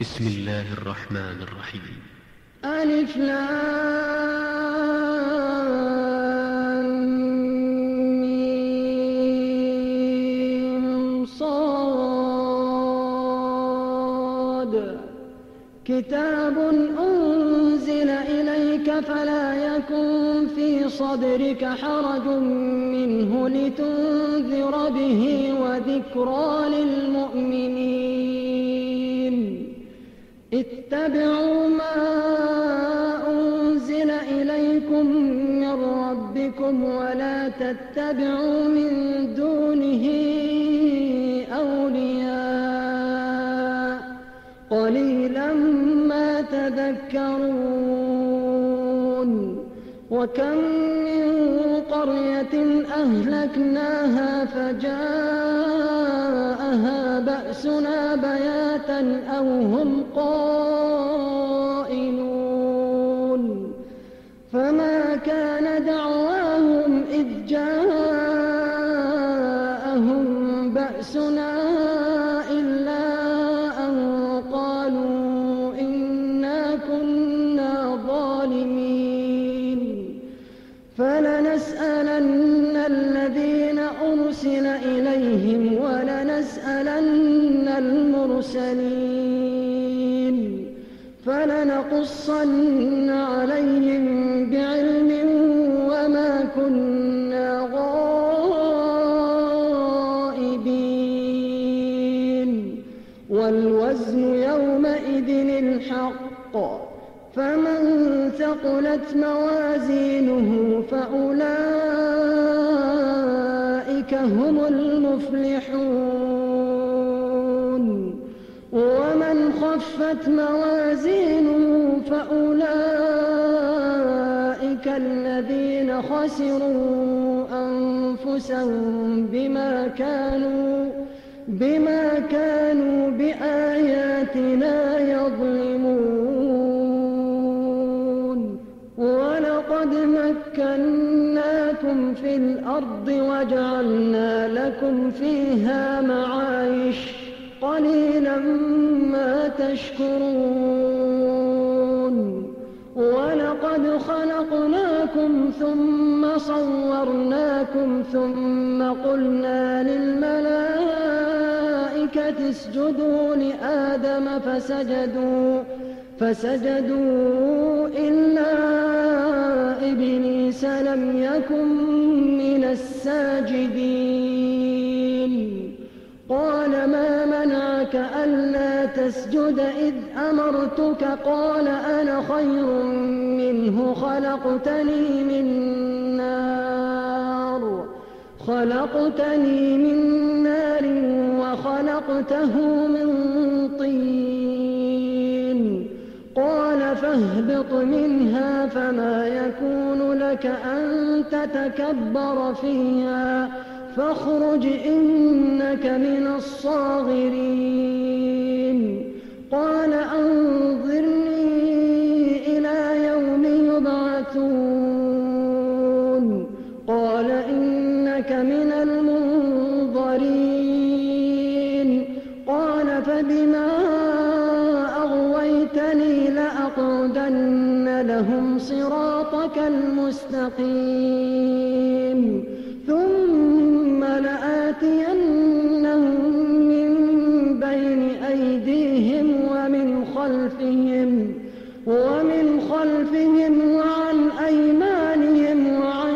بسم الله الرحمن الرحيم. ألف لام ميم صاد كتاب أنزل إليك فلا يكن في صدرك حرج منه لتنذر به وذكرى للمؤمنين. اتبعوا ما أنزل إليكم من ربكم ولا تتبعوا من دونه أولياء قليلا ما تذكرون. وكم من قرية أهلكناها فجاءها بأسنا بياتا أو هم قائلون. فما كان دعواهم إذ جاءهم بأسنا إلا أن قالوا إنا كنا ظالمين. فلنسألن الذين أرسل إليهم ولنسألن المرسلين فلنقصن عليهم بعلم وما كنا غائبين. والوزن يومئذ الحق فمن ثقلت موازينه فأولئك هم المفلحون. ومن خفت موازينه فأولئك الذين خسروا أنفسهم بما كانوا بآياتنا يظلمون. ولقد مكناكم في الأرض وجعلنا لكم فيها معايش قليلا ما تشكرون. ولقد خلقناكم ثم صورناكم ثم قلنا للملائكة اسجدوا لآدم فسجدوا إلا إبليس لم يكن من الساجدين. قال ما منعك ألا تسجد إذ أمرتك؟ قال أنا خير منه خلقتني من نار وخلقته من طين. قال فاهبط منها فما يكون لك أن تتكبر فيها فاخرج إنك من الصاغرين. قال أنظرني إلى يوم يبعثون. قال إنك من المنظرين. قال فبما أغويتني لأقعدن لهم صراطك المستقيم ثم لآتينهم من بين أيديهم ومن خلفهم وعن أيمانهم وعن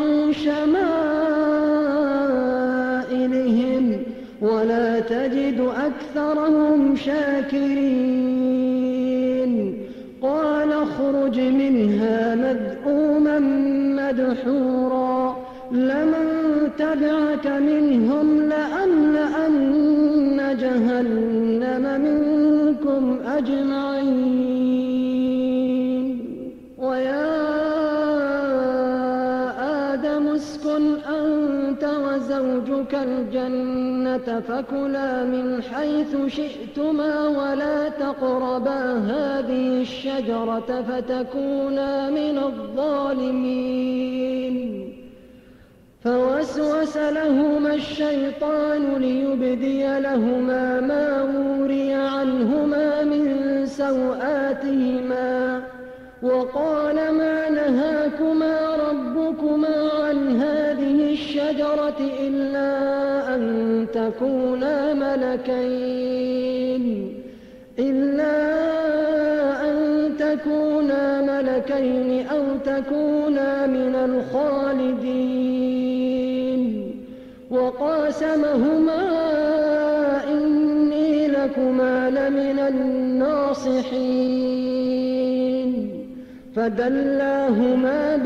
شمائلهم ولا تجد أكثرهم شاكرين. قال اخرج منها مذءوما مدحورا لمن تبعك منهم لأملأن جهنم منكم أجمعين. ويا آدم اسكن أنت وزوجك الجنة فكلا من حيث شئتما ولا تقربا هذه الشجرة فتكونا من الظالمين. فوسوس لهما الشيطان ليبدي لهما ما وري عنهما من سوآتهما وقال ما نهاكما ربكما عن هذه الشجرة إلا أن تكونا ملكين أو تكونا من الخالدين وقاسمهما إني لكما لمن الناصحين فدلاهما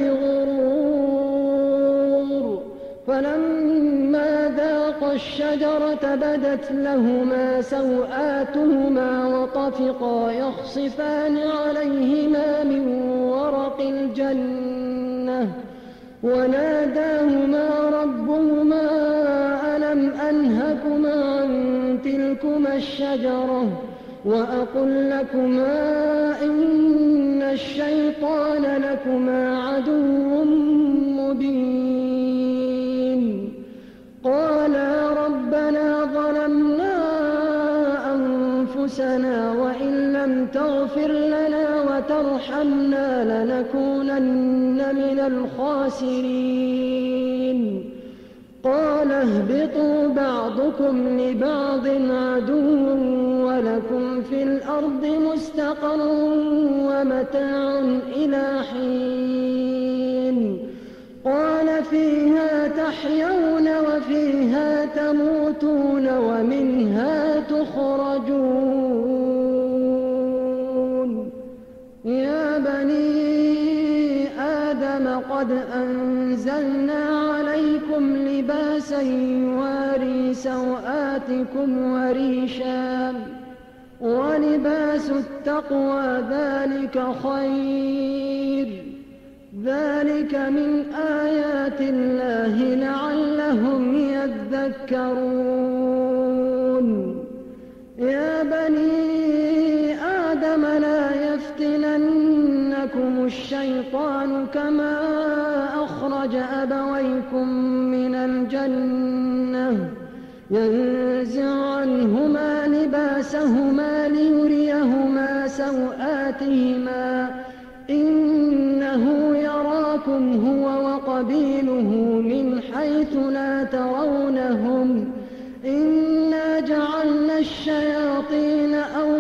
بغرور فلما ذاقا الشجرة بدت لهما سوآتهما وطفقا يخصفان عليهما من ورق الجنة وناداهما ربهما ألم أنهكما عن تلكما الشجرة وأقل لكما إن الشيطان لكما عدو مبين قالا ربنا ظلمنا أنفسنا وإن لم تغفر لنا وترحمنا لنكونن من الخاسرين قال اهبطوا بعضكم لبعض عدو ولكم في الأرض مستقر ومتاع إلى حين قال فيها تحيون وفيها تموتون ومنها تخرجون يا بني آدم قد أنزلنا عليكم لباسا يواري سوآتكم وريشا ولباس التقوى ذلك خير ذلك من آيات الله لعلهم يذكرون يا بني آدم لا يفتننكم الشيطان كما أخرج أبويكم من الجنة ينزع عنهما لباسهما ليريهما سوآتهما إنه يراكم هو وقبيله من حيث لا ترونهم إنا جعلنا الشياطين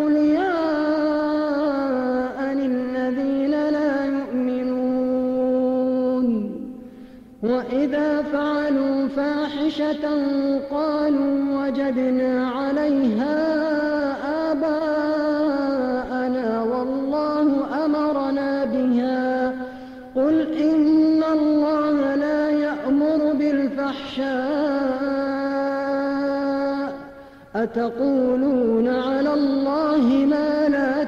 أولياء للذين لا يؤمنون وإذا فعلوا فاحشة قالوا وجدنا عليها آباءنا والله أمرنا بها قل إن الله لا يأمر بالفحشاء أتقولون على الله ما لا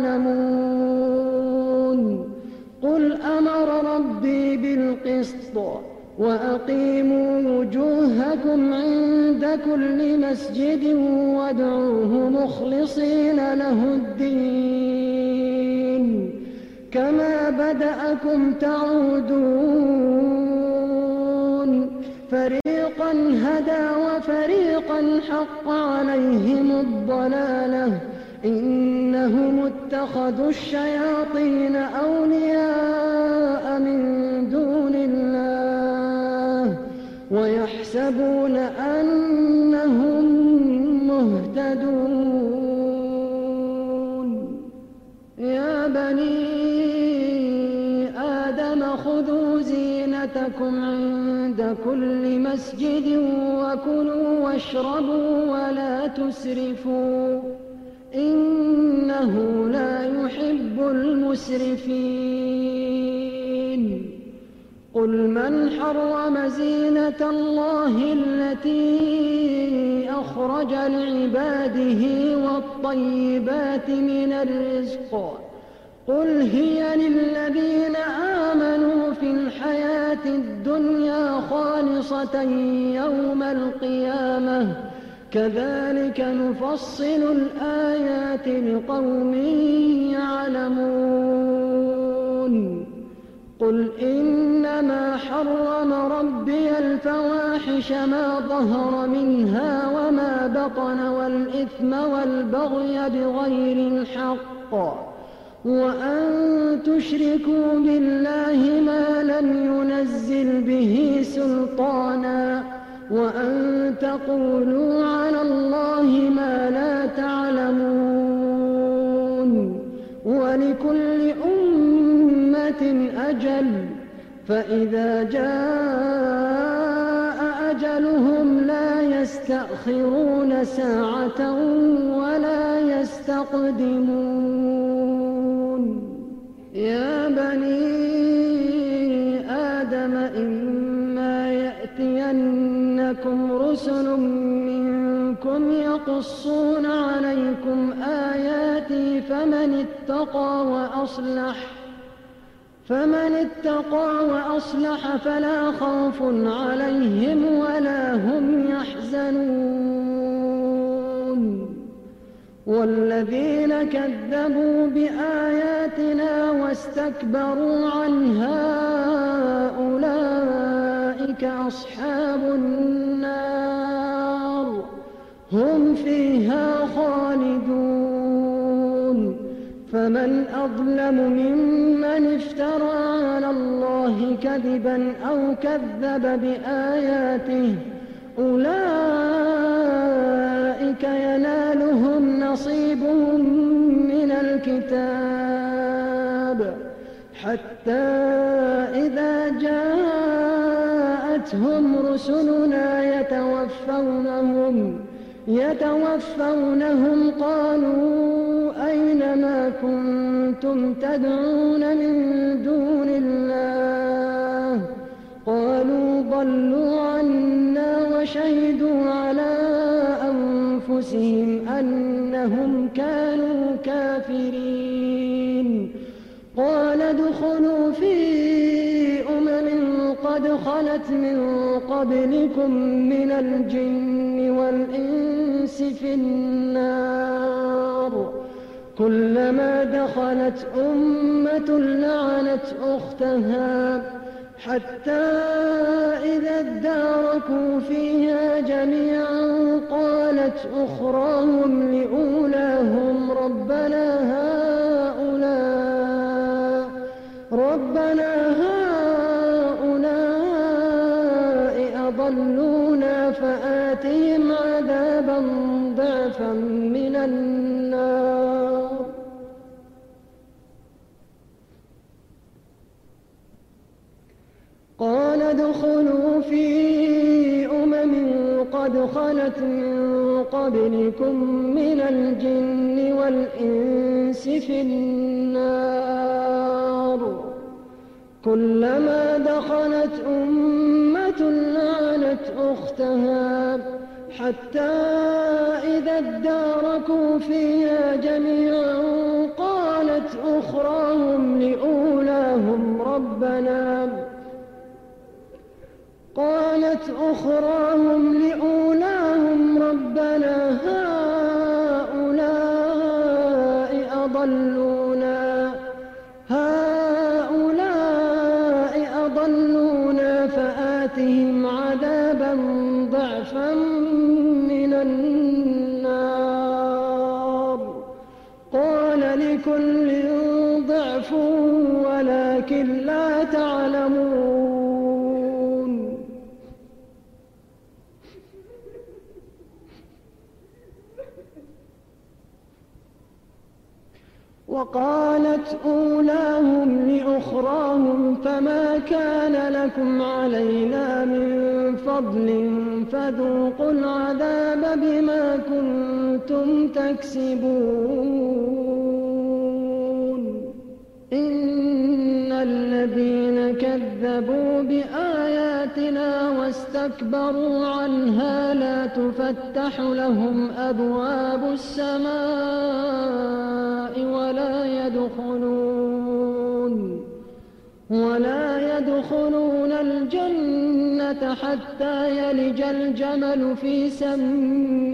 تعلمون قل أمر ربي بالقسط وأقيموا وجوهكم عند كل مسجد وادعوه مخلصين له الدين كما بدأكم تعودون فريقا هدى وفريقا حق عليهم الضلالة إنهم اتخذوا الشياطين أولياء من دون الله ويحسبون أنهم مهتدون يا بني آدم خذوا زينتكم عند كل مسجد وكلوا واشربوا ولا تسرفوا إنه لا يحب المسرفين قل من حرم زينة الله التي أخرج لعباده والطيبات من الرزق قل هي للذين آمنوا في الحياة الدنيا خالصة يوم القيامة كذلك نفصل الآيات لقوم يعلمون قل إنما حرم ربي الفواحش ما ظهر منها وما بطن والإثم والبغي بغير الحق وأن تشركوا بالله ما لم ينزل به سلطانا وأن تقولوا على الله ما لا تعلمون ولكل أمة أجل فإذا جاء أجلهم لا يستأخرون ساعة ولا يستقدمون يا بني آدم إما يأتينكم رسل منكم يقصون عليكم آياتي فمن اتقى وأصلح فلا خوف عليهم ولا هم يحزنون والذين كذبوا بآياتنا واستكبروا عنها أولئك أصحاب النار هم فيها خالدون فمن أظلم ممن افترى على الله كذبا أو كذب بآياته أولئك ينالهم نصيبهم من الكتاب حتى إذا جاءتهم رسلنا يتوفونهم قالوا أين ما كنتم تدعون من دون الله قالوا ضلوا عنا وشهدوا على أنفسهم أنهم كانوا كافرين قال ادخلوا في قد خلت من قبلكم من الجن والإنس في النار كلما دخلت أمة لعنت أختها حتى إذا اداركوا فيها جميعا قالت أخراهم لأولاهم ربنا هؤلاء أضلونا فآتهم عذابا ضعفا من النار قال ادخلوا في قد خلت من قبلكم من الجن والإنس في النار كلما دخلت أمة لعنت أختها حتى إذا اداركوا فيها جميعا قالت أخراهم لأولاهم ربنا هؤلاء أضلونا فآتهم عذابا ضعفا من النار قال لكل ضعف ولكن لا تعلمون وقالت أولاهم لأخراهم فما كان لكم علينا من فضل فذوقوا العذاب بما كنتم تكسبون إن الذين كذبوا بآياتنا واستكبروا عنها لا تفتح لهم أبواب السماء ولا يدخلون الجنة حتى يلج الجمل في سم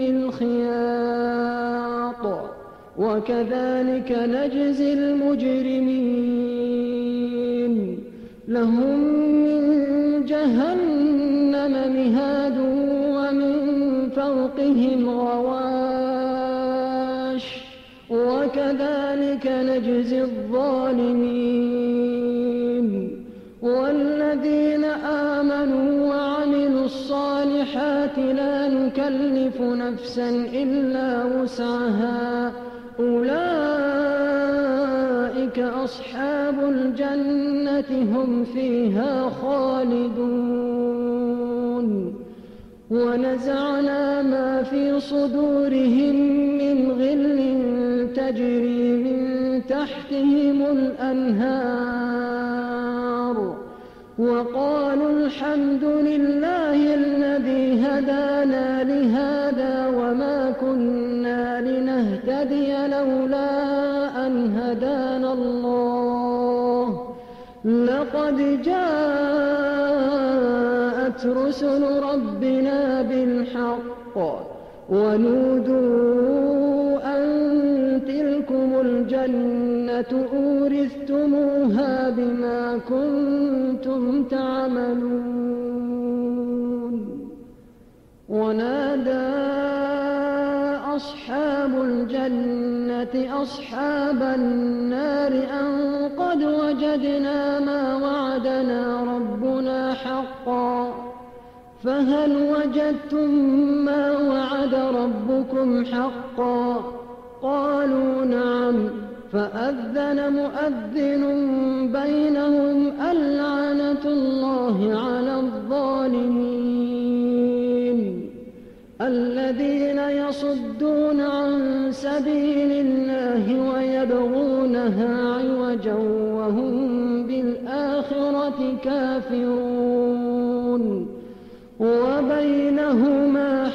الخياط وكذلك نجزي المجرمين لهم من جهنم مهاد ومن فوقهم غواش وكذلك نجزي الظالمين والذين آمنوا وعملوا الصالحات لا نكلف نفسا إلا وسعها أولئك أصحاب الجنة هم فيها خالدون ونزعنا ما في صدورهم من غل تجري من تحتهم الأنهار وقالوا الحمد لله الذي هدانا لهذا وما كنا لنهتدي لولا أن هدانا الله لقد جاءت رسل ربنا بالحق ونودوا أن تلكم الجنة أورثتموها بما كنتم تعملون ونادى أصحاب الجنة أصحاب النار أن قد وجدنا ما وعدنا ربنا حقا فهل وجدتم ما وعد ربكم حقا قالوا نعم فأذن مؤذن بينهم اللعنة الله على الظالمين الذين يصدون عن سبيل الله ويبغونها عوجا وهم بالآخرة كافرون وبينهما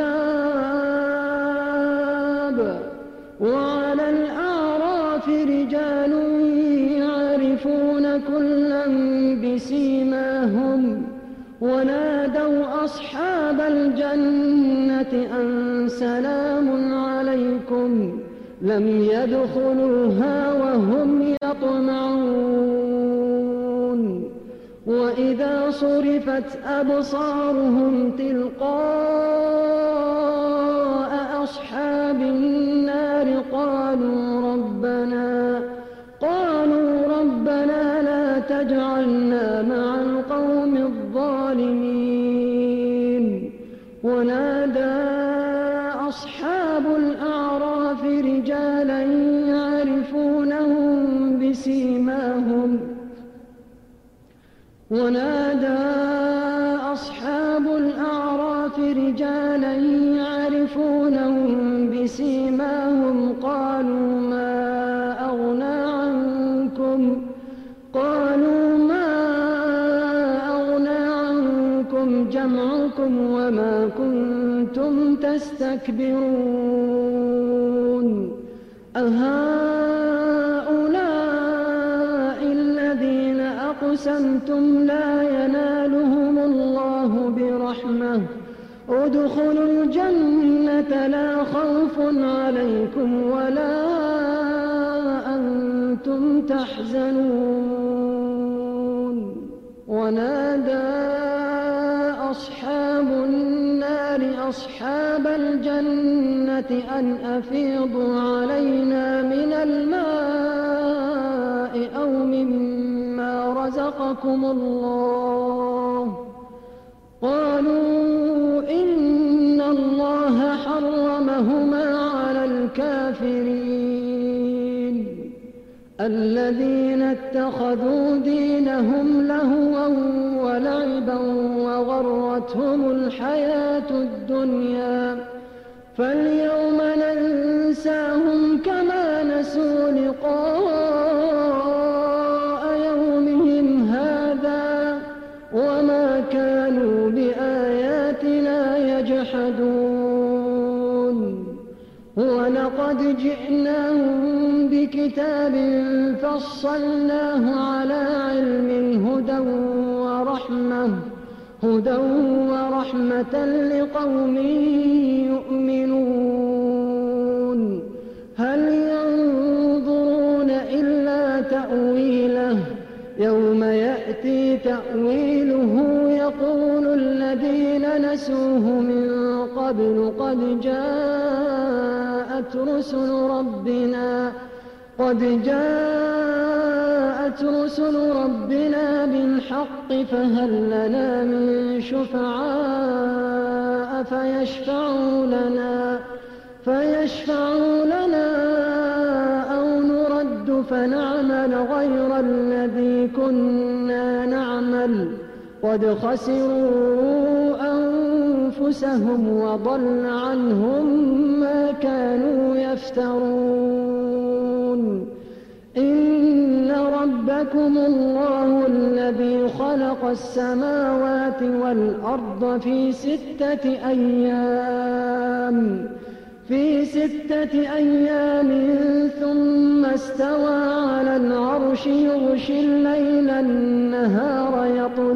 حجاب وعلى الأعراف رجال يعرفون كلا بسيماهم ونادوا أصحاب الجنة أن سلام عليكم لم يدخلوها وهم يطمعون وإذا صرفت أبصارهم تلقاء أصحاب النار قالوا ربنا لا تجعلنا مع القوم الظالمين ونادى أصحاب الأعراف رجالا يعرفونهم بسيماهم قالوا ما أغنى عنكم جمعكم وما كنتم تستكبرون أهؤلاء الذين أقسمتم لا ينالهم الله برحمة ادخلوا الجنة لا خوف عليكم ولا أنتم تحزنون ونادى أصحاب النار أصحاب الجنة أن أفيضوا علينا من الماء أو مما رزقكم الله قالوا إن الله حرمهما على الكافرين الذين اتخذوا دينهم لهوا ولعبا وغرتهم الحياة الدنيا فاليوم ننساهم كما نسوا لقاء يومهم هذا وما كانوا بآياتنا يجحدون ولقد جئناهم بكتاب فصلناه على علم هدى ورحمة لقوم يؤمنون هل ينظرون إلا تأويله يوم يأتي تأويله يقول الذين نسوه من قبل قد جاءت رسل ربنا قد جاءت رسل ربنا بالحق فهل لنا من شفعاء فيشفعوا لنا أو نرد فنعمل غير الذي كنا نعمل قد خسروا أنفسهم وضل عنهم ما كانوا يفترون إن ربكم الله الذي خلق السماوات والأرض في 6 أيام ثم استوى على العرش يغشي الليل النهار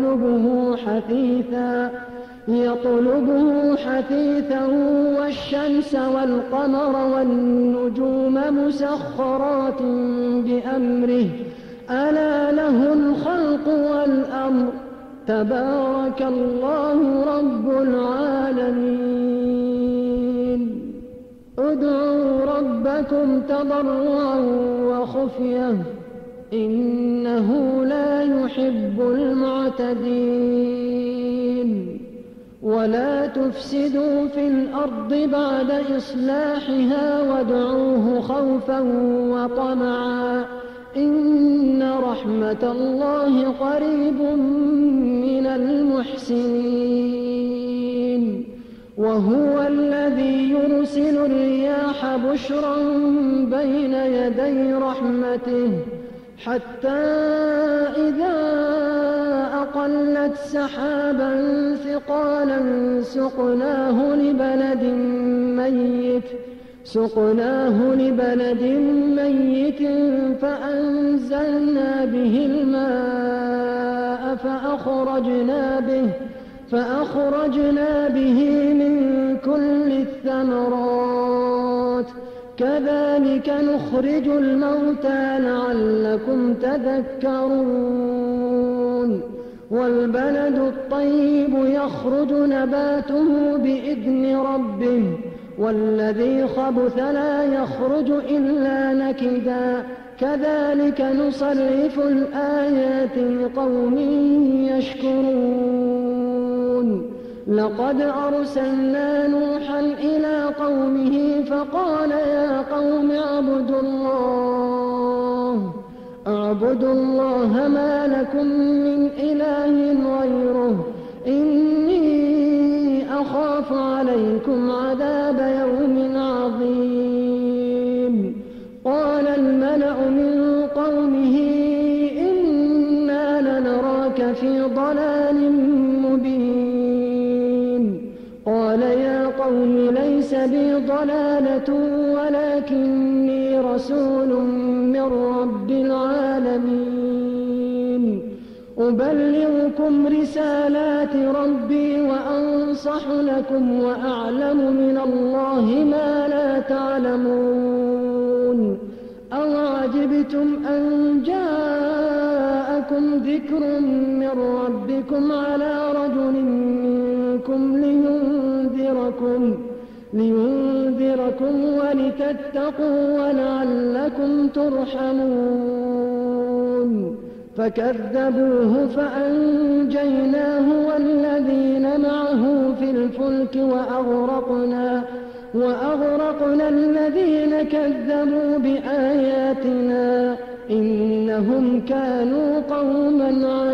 يطلبه حثيثا والشمس والقمر والنجوم مسخرات بأمره ألا له الخلق والأمر تبارك الله رب العالمين ادعوا ربكم تضرعا وخفية إنه لا يحب المعتدين ولا تفسدوا في الأرض بعد إصلاحها وادعوه خوفا وطمعا إن رحمة الله قريب من المحسنين وهو الذي يرسل الرياح بشرا بين يدي رحمته حتى إذا أقلت سحابا ثقالا سقناه لبلد ميت فأنزلنا به الماء فأخرجنا به من كل الثمرات كذلك نخرج الموتى لعلكم تذكرون والبلد الطيب يخرج نباته بإذن ربه والذي خبث لا يخرج إلا نكدا كذلك نصرف الآيات لقوم يشكرون لقد أرسلنا نوحا إلى قومه فقال يا قوم اعبدوا الله ما لكم من إله غيره إني أخاف عليكم عذاب يوم عظيم قال الملأ من قومه إنا لنراك في ضلال مبين قال يا قوم ليس بي ضلالة ولكني رسول من رب العالمين أبلغكم رسالات ربي وأنصح لكم وأعلم من الله ما لا تعلمون أوعجبتم أن جاءكم ذكر من ربكم على رجل منكم لينذركم ولتتقوا ولعلكم ترحمون فكذبوه فأنجيناه والذين معه في الفلك وأغرقنا الذين كذبوا بآياتنا إنهم كانوا قوما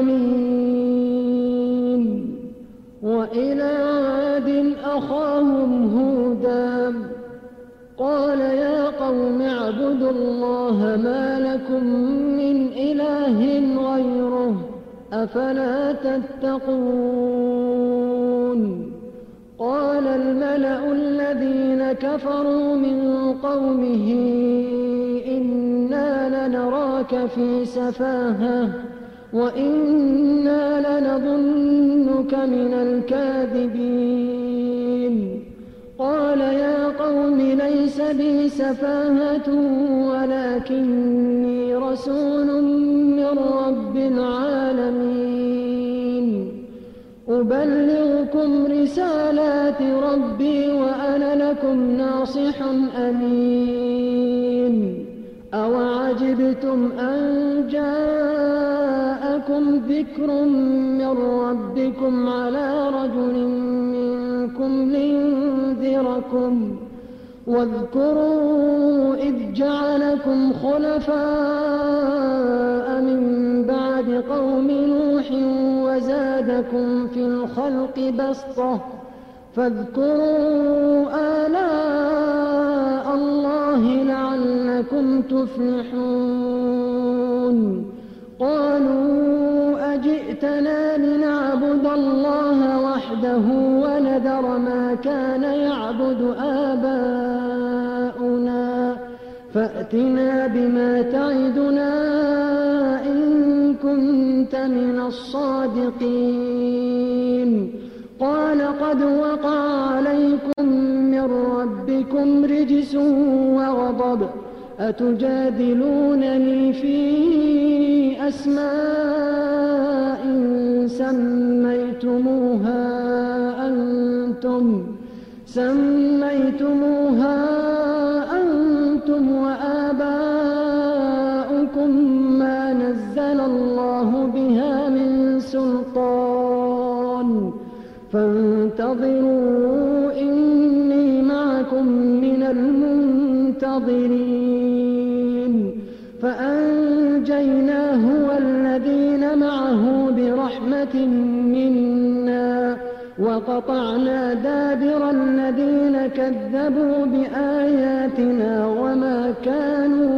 عمين وإلى عاد أخاهم هودا قال يا قوم اعبدوا الله ما لكم من إله غيره أفلا تتقون قال الملأ الذين كفروا من قومه إنا لنراك في سفاهة وإنا لنظنك من الكاذبين قال يا قوم ليس بي سفاهة ولكني رسول من رب العالمين أبلغكم رسالات ربي وأنا لكم ناصح أمين أوعجبتم أن جاءكم ذكر من ربكم على رجل منكم لينذركم واذكروا إذ جعلكم خلفاء من بعد قوم نوح وزادكم في الخلق بسطة فاذكروا آلاء الله لعلكم تفلحون قالوا أجئتنا لنعبد الله وحده ونذر ما كان يعبد آباؤنا فأتنا بما تعدنا إن كنت من الصادقين قال قد وقع عليكم من ربكم رجس وغضب أتجادلونني في أسماء سميتموها أنتم وآباؤكم ما نزل الله بها من سلطان فانتظروا إني معكم من المنتظرين فأنجيناه والذين معه برحمة منا وقطعنا دابر الذين كذبوا بآياتنا وما كانوا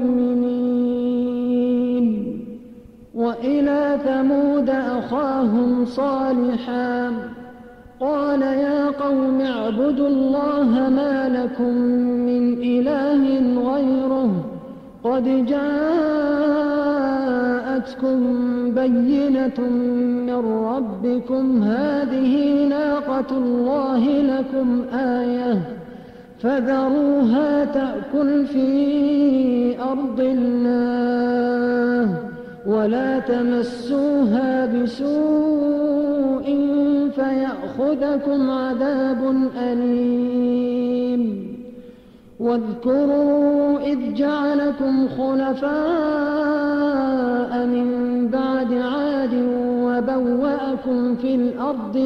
مؤمنين وإلى ثمود أخاهم صالحا قال يا قوم اعبدوا الله ما لكم من إله غيره قد جاءتكم بينة من ربكم هذه ناقة الله لكم آية فذروها تأكل في أرض الله ولا تمسوها بسوء فيأخذكم عذاب أليم واذكروا إذ جعلكم خلفاء من بعد عاد وبوأكم في الأرض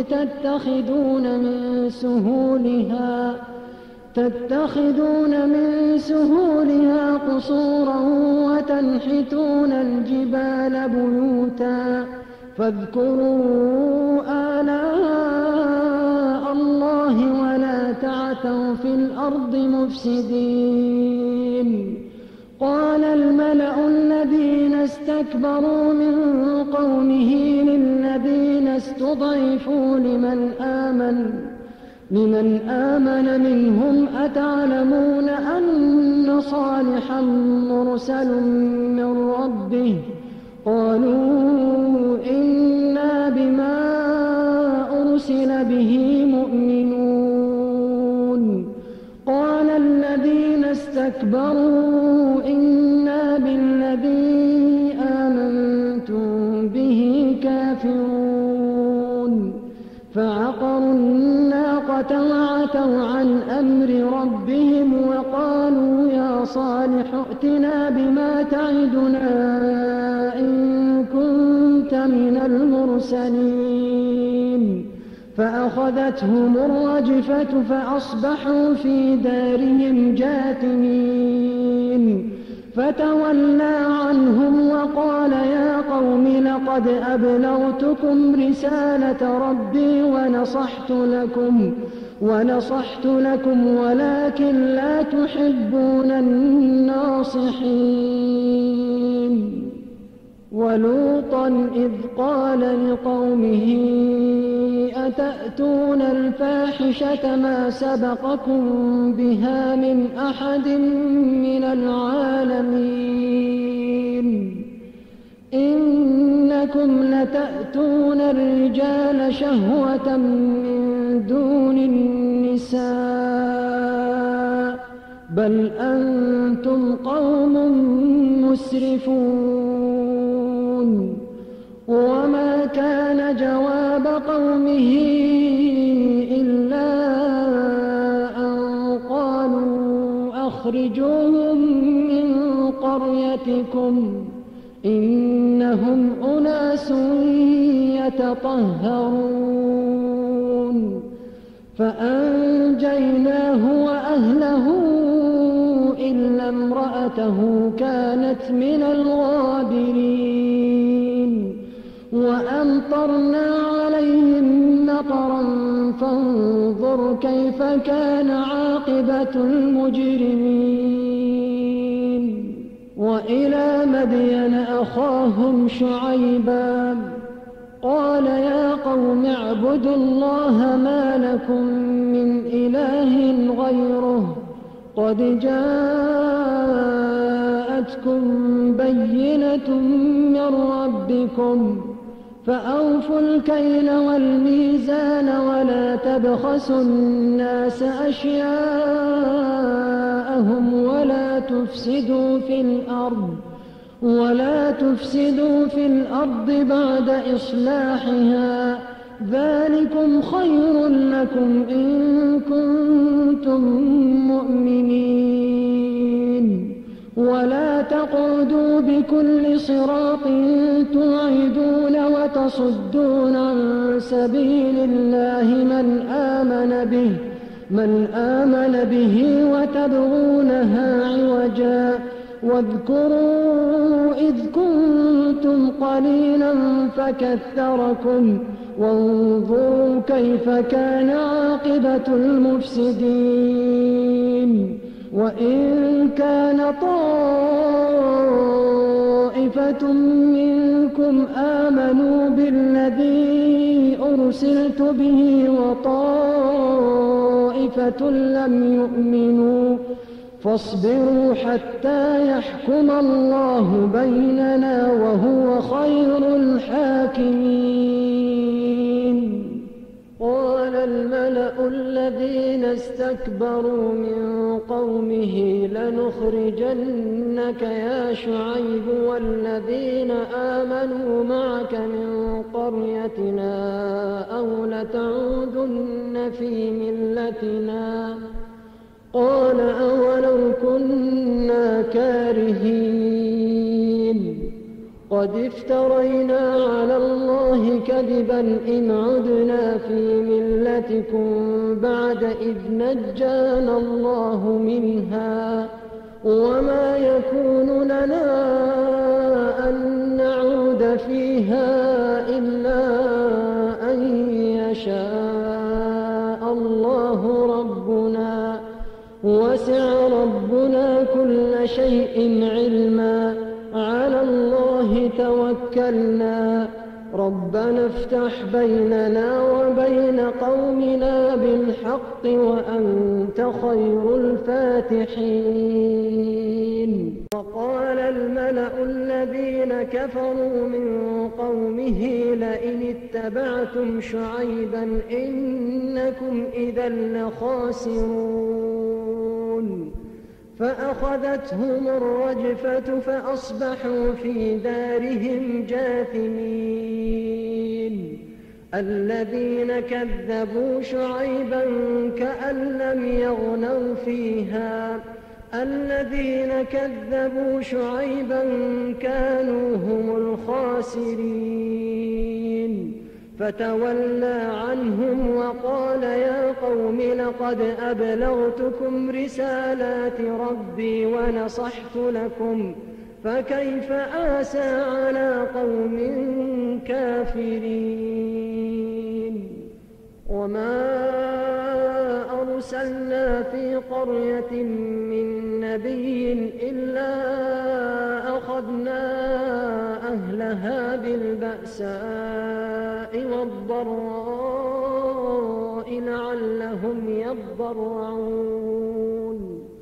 تتخذون من سهولها قصورا وتنحتون الجبال بيوتا فاذكروا آلاء الله ولا تعثوا في الأرض مفسدين قال الملأ الذين استكبروا من قومه للذين استضعفوا لمن آمن منهم أتعلمون أن صالحا مرسل من ربه قالوا إنا بما أرسل به مؤمنون قال الذين استكبروا إنا بالذي آمنتم به كافرون فعقروا الناقة وعتوا عن أمر ربهم وقالوا يا صالح ائتنا بما تعدنا إن كنت من المرسلين فأخذتهم الرجفة فأصبحوا في دارهم جاثمين فتولى عنهم وقال يا قوم لقد أبلغتكم رسالة ربي ونصحت لكم ولكن لا تحبون الناصحين ولوطا إذ قال لقومه أتأتون الفاحشة ما سبقكم بها من أحد من العالمين إنكم لتأتون الرجال شهوة من دون النساء بل أنتم قوم مسرفون وما كان جواب قومه إلا أن قالوا أخرجوهم من قريتكم إنهم أناس يتطهرون فأنجيناه وأهله إلا امرأته كانت من الغابرين وأمطرنا عليهم مطرا فانظر كيف كان عاقبة المجرمين وإلى مدين أخاهم شعيبا قال يا قوم اعبدوا الله ما لكم من إله غيره قد جاءتكم بينة من ربكم فأوفوا الكيل والميزان ولا تبخسوا الناس أشياءهم ولا تفسدوا في الأرض بعد إصلاحها ذلكم خير لكم إن كنتم مؤمنين ولا تقعدوا بكل صراط توعدون وتصدون عن سبيل الله من آمن به وتبغونها عوجا واذكروا إذ كنتم قليلا فكثركم وانظروا كيف كان عاقبة المفسدين وإن كان طائفة منكم آمنوا بالذي أرسلت به وطائفة لم يؤمنوا فاصبروا حتى يحكم الله بيننا وهو خير الحاكمين قال الملأ الذين استكبروا من قومه لنخرجنك يا شعيب والذين آمنوا معك من قريتنا أو لتعودن في ملتنا قال أولو كنا كارهين قد افترينا على الله كذبا إن عدنا في ملتكم بعد إذ نجانا الله منها وما يكون لنا أن نعود فيها إلا أن يشاء الله ربنا وسع ربنا كل شيء علما على الله توكلنا ربنا افتح بيننا وبين قومنا بالحق وأنت خير الفاتحين وقال الملأ الذين كفروا من قومه لئن اتبعتم شعيبا إنكم إذا لخاسرون فأخذتهم الرجفة فأصبحوا في دارهم جاثمين الذين كذبوا شعيبا كأن لم يغنوا فيها الذين كذبوا شعيبا كانوا هم الخاسرين فتولى عنهم وقال يا قوم لقد أبلغتكم رسالات ربي ونصحت لكم فكيف آسى على قوم كافرين وما أرسلنا في قرية من نبي إلا أخذنا أهلها بالبأساء والضراء لعلهم يضرعون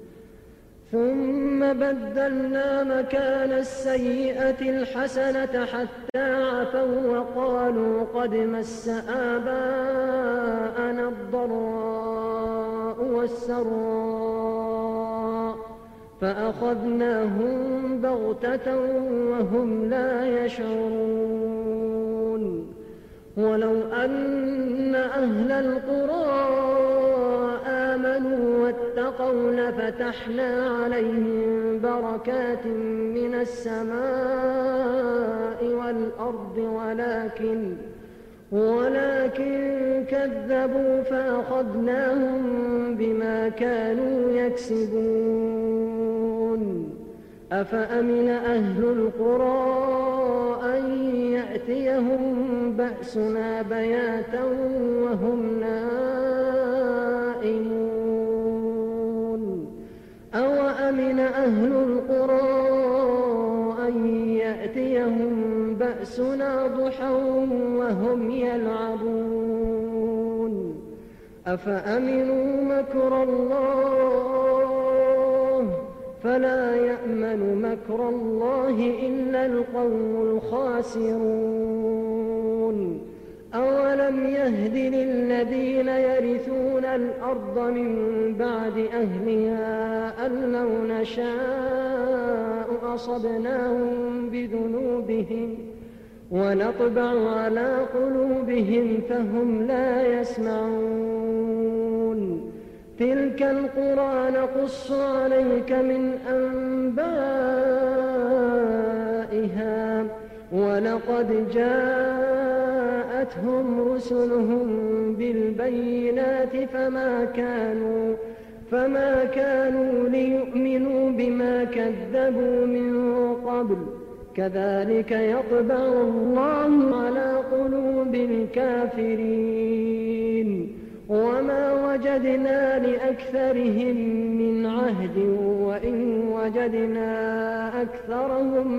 ثم بدلنا مكان السيئة الحسنة حتى عفوا وقالوا قد مس آباءنا الضراء والسراء فأخذناهم بغتة وهم لا يشعرون ولو أن أهل القرى آمنوا واتقوا واتقوا لفتحنا عليهم بركات من السماء والأرض ولكن كذبوا فأخذناهم بما كانوا يكسبون. أفأمن أهل القرى أن يأتيهم بأسنا بياتا وهم نائمون أوأمن أهل القرى أن يأتيهم بأسنا ضحى وهم يلعبون أفأمنوا مكر الله فلا يأمن مكر الله إلا القوم الخاسرون. أولم يهد للذين يرثون الأرض من بعد أهلها أن لو نشاء أصبناهم بذنوبهم ونطبع على قلوبهم فهم لا يسمعون. تلك القرى نقص عليك من أنبائها ولقد جاءتهم رسلهم بالبينات فما كانوا ليؤمنوا بما كذبوا من قبل كذلك يطبع الله على قلوب الكافرين. وما وجدنا لأكثرهم من عهد وإن وجدنا أكثرهم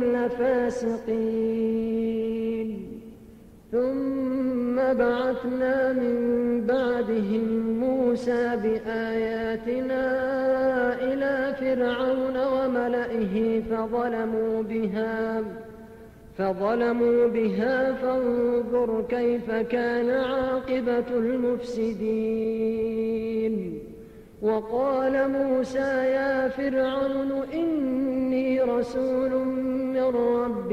لفاسقين. ثم بعثنا من بعدهم موسى بآياتنا إلى فرعون وملئه فظلموا بها فانظر كيف كان عاقبة المفسدين. وقال موسى يا فرعون إني رسول من رب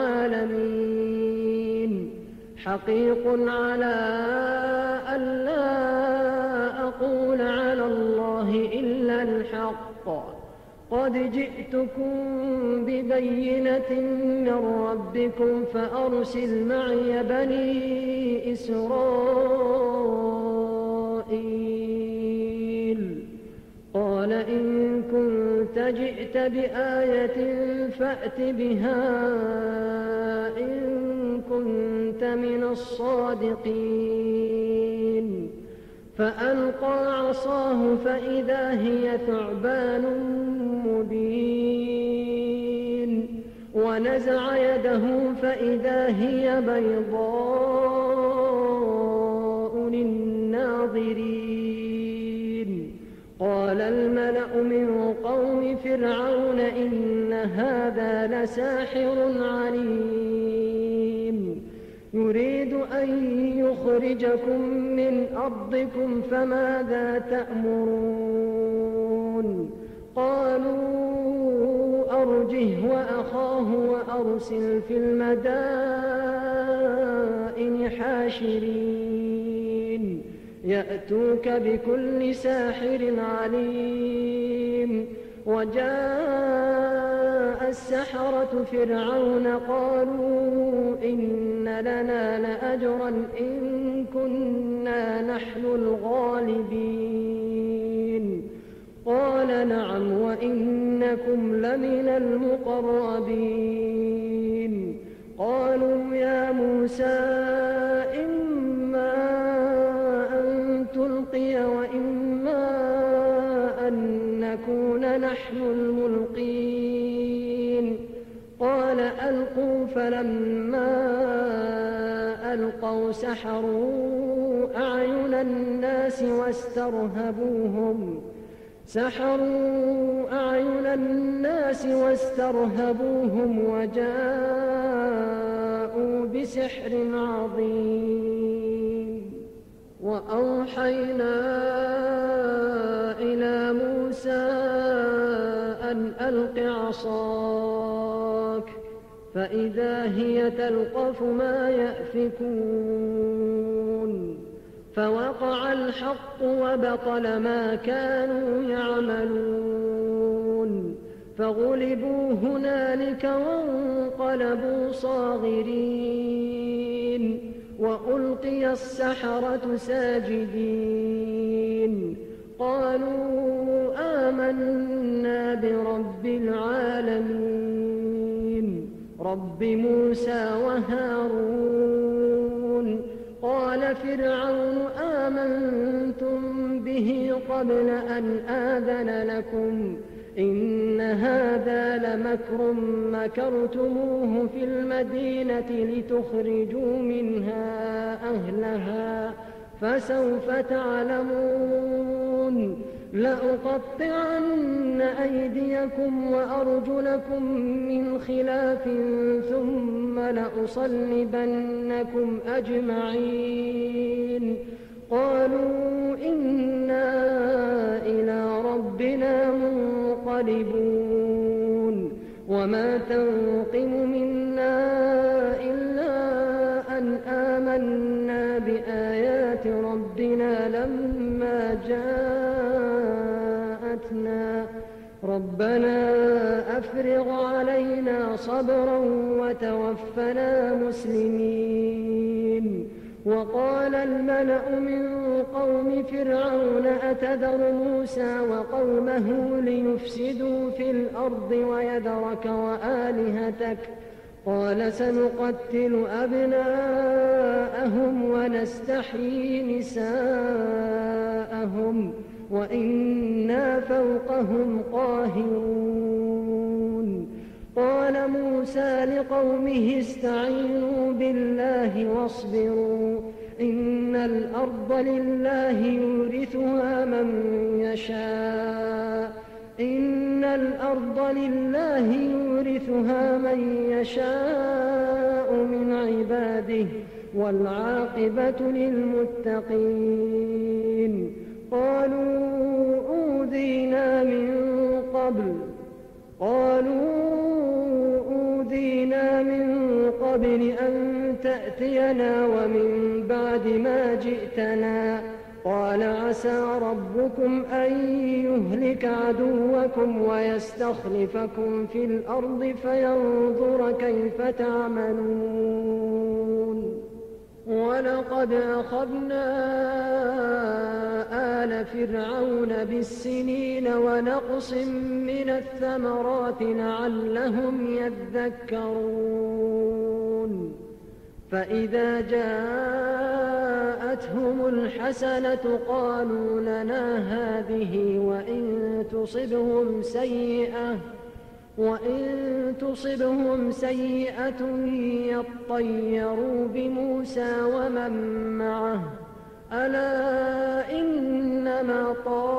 العالمين حقيق على ألا أقول على الله إلا الحق قد جئتكم ببينة من ربكم فأرسل معي بني إسرائيل. قال إن كنت جئت بآية فأت بها إن كنت من الصادقين. فألقى عصاه فإذا هي ثعبان مبين ونزع يده فإذا هي بيضاء للناظرين. قال الملأ من قوم فرعون إن هذا لساحر عليم يريد أن يخرجكم من أرضكم فماذا تأمرون. قالوا أرجه وأخاه وأرسل في المدائن حاشرين يأتوك بكل ساحر عليم. وجاء السحرة فرعون قالوا إن لنا لأجرا إن كنا نحن الغالبين. قال نعم وإنكم لمن المقربين. قالوا يا موسى إما أن تلقي وإما أن نكون نحن الملقين. قال ألقوا فلما ألقوا سحروا أعين الناس واسترهبوهم وجاءوا بسحر عظيم. وأوحينا إلى موسى أن ألق عصاك فإذا هي تلقف ما يأفكون. فوقع الحق وبطل ما كانوا يعملون فغلبوا هنالك وانقلبوا صاغرين وألقي السحرة ساجدين قالوا آمنا برب العالمين رب موسى وهارون قال فرعون آمنتم به قبل أن آذن لكم إن هذا لمكر مكرتموه في المدينة لتخرجوا منها أهلها فسوف تعلمون لأقطعن أيديكم وأرجلكم من خلاف ثم لأصلبنكم أجمعين قالوا إنا إلى ربنا منقلبون وما تنقم منا إلا أن آمنا بآيات ربنا لما جاءتنا ربنا أفرغ علينا صبرا وتوفنا مسلمين وقال الملأ من قوم فرعون أتذر موسى وقومه ليفسدوا في الأرض ويذرك وآلهتك قال سنقتل أبناءهم ونستحيي نساءهم وإنا فوقهم قاهرون قال موسى لقومه استعينوا بالله واصبروا إن الأرض لله يورثها من يشاء من عباده والعاقبة للمتقين قالوا أوذينا من قبل أن تأتينا ومن بعد ما جئتنا قال عسى ربكم أن يهلك عدوكم ويستخلفكم في الأرض فينظر كيف تعملون ولقد أخذنا آل فرعون بالسنين ونقص من الثمرات لعلهم يذكرون فإذا جاءتهم الحسنة قالوا لنا هذه وإن تصبهم سيئة يطيروا بموسى ومن معه ألا إنما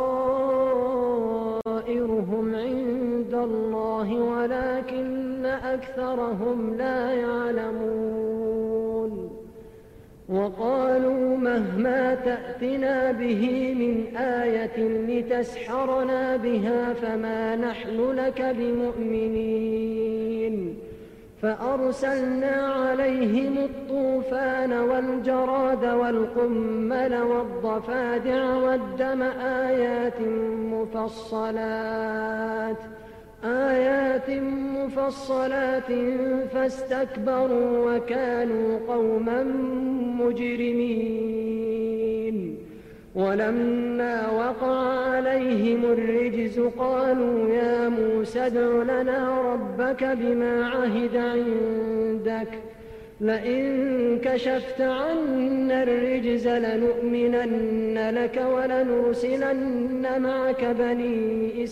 طائرهم عند الله ولكن أكثرهم لا يعلمون وقالوا مهما تأتنا به من آية لتسحرنا بها فما نحن لك بمؤمنين فأرسلنا عليهم الطوفان والجراد والقمل والضفادع والدم آيات مفصلات فاستكبروا وكانوا قوما مجرمين ولما وقع عليهم الرجز قالوا يا موسى ادع لنا ربك بما عهد عندك لئن كشفت عنا الرجز لنؤمنن لك ولنرسلن معك بني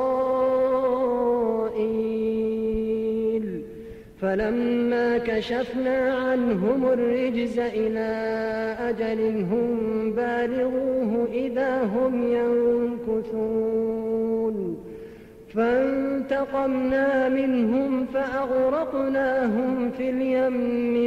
إسرائيل فلما كشفنا عنهم الرجز إلى أجل هم بالغوه إذا هم ينكثون فانتقمنا منهم فأغرقناهم في اليم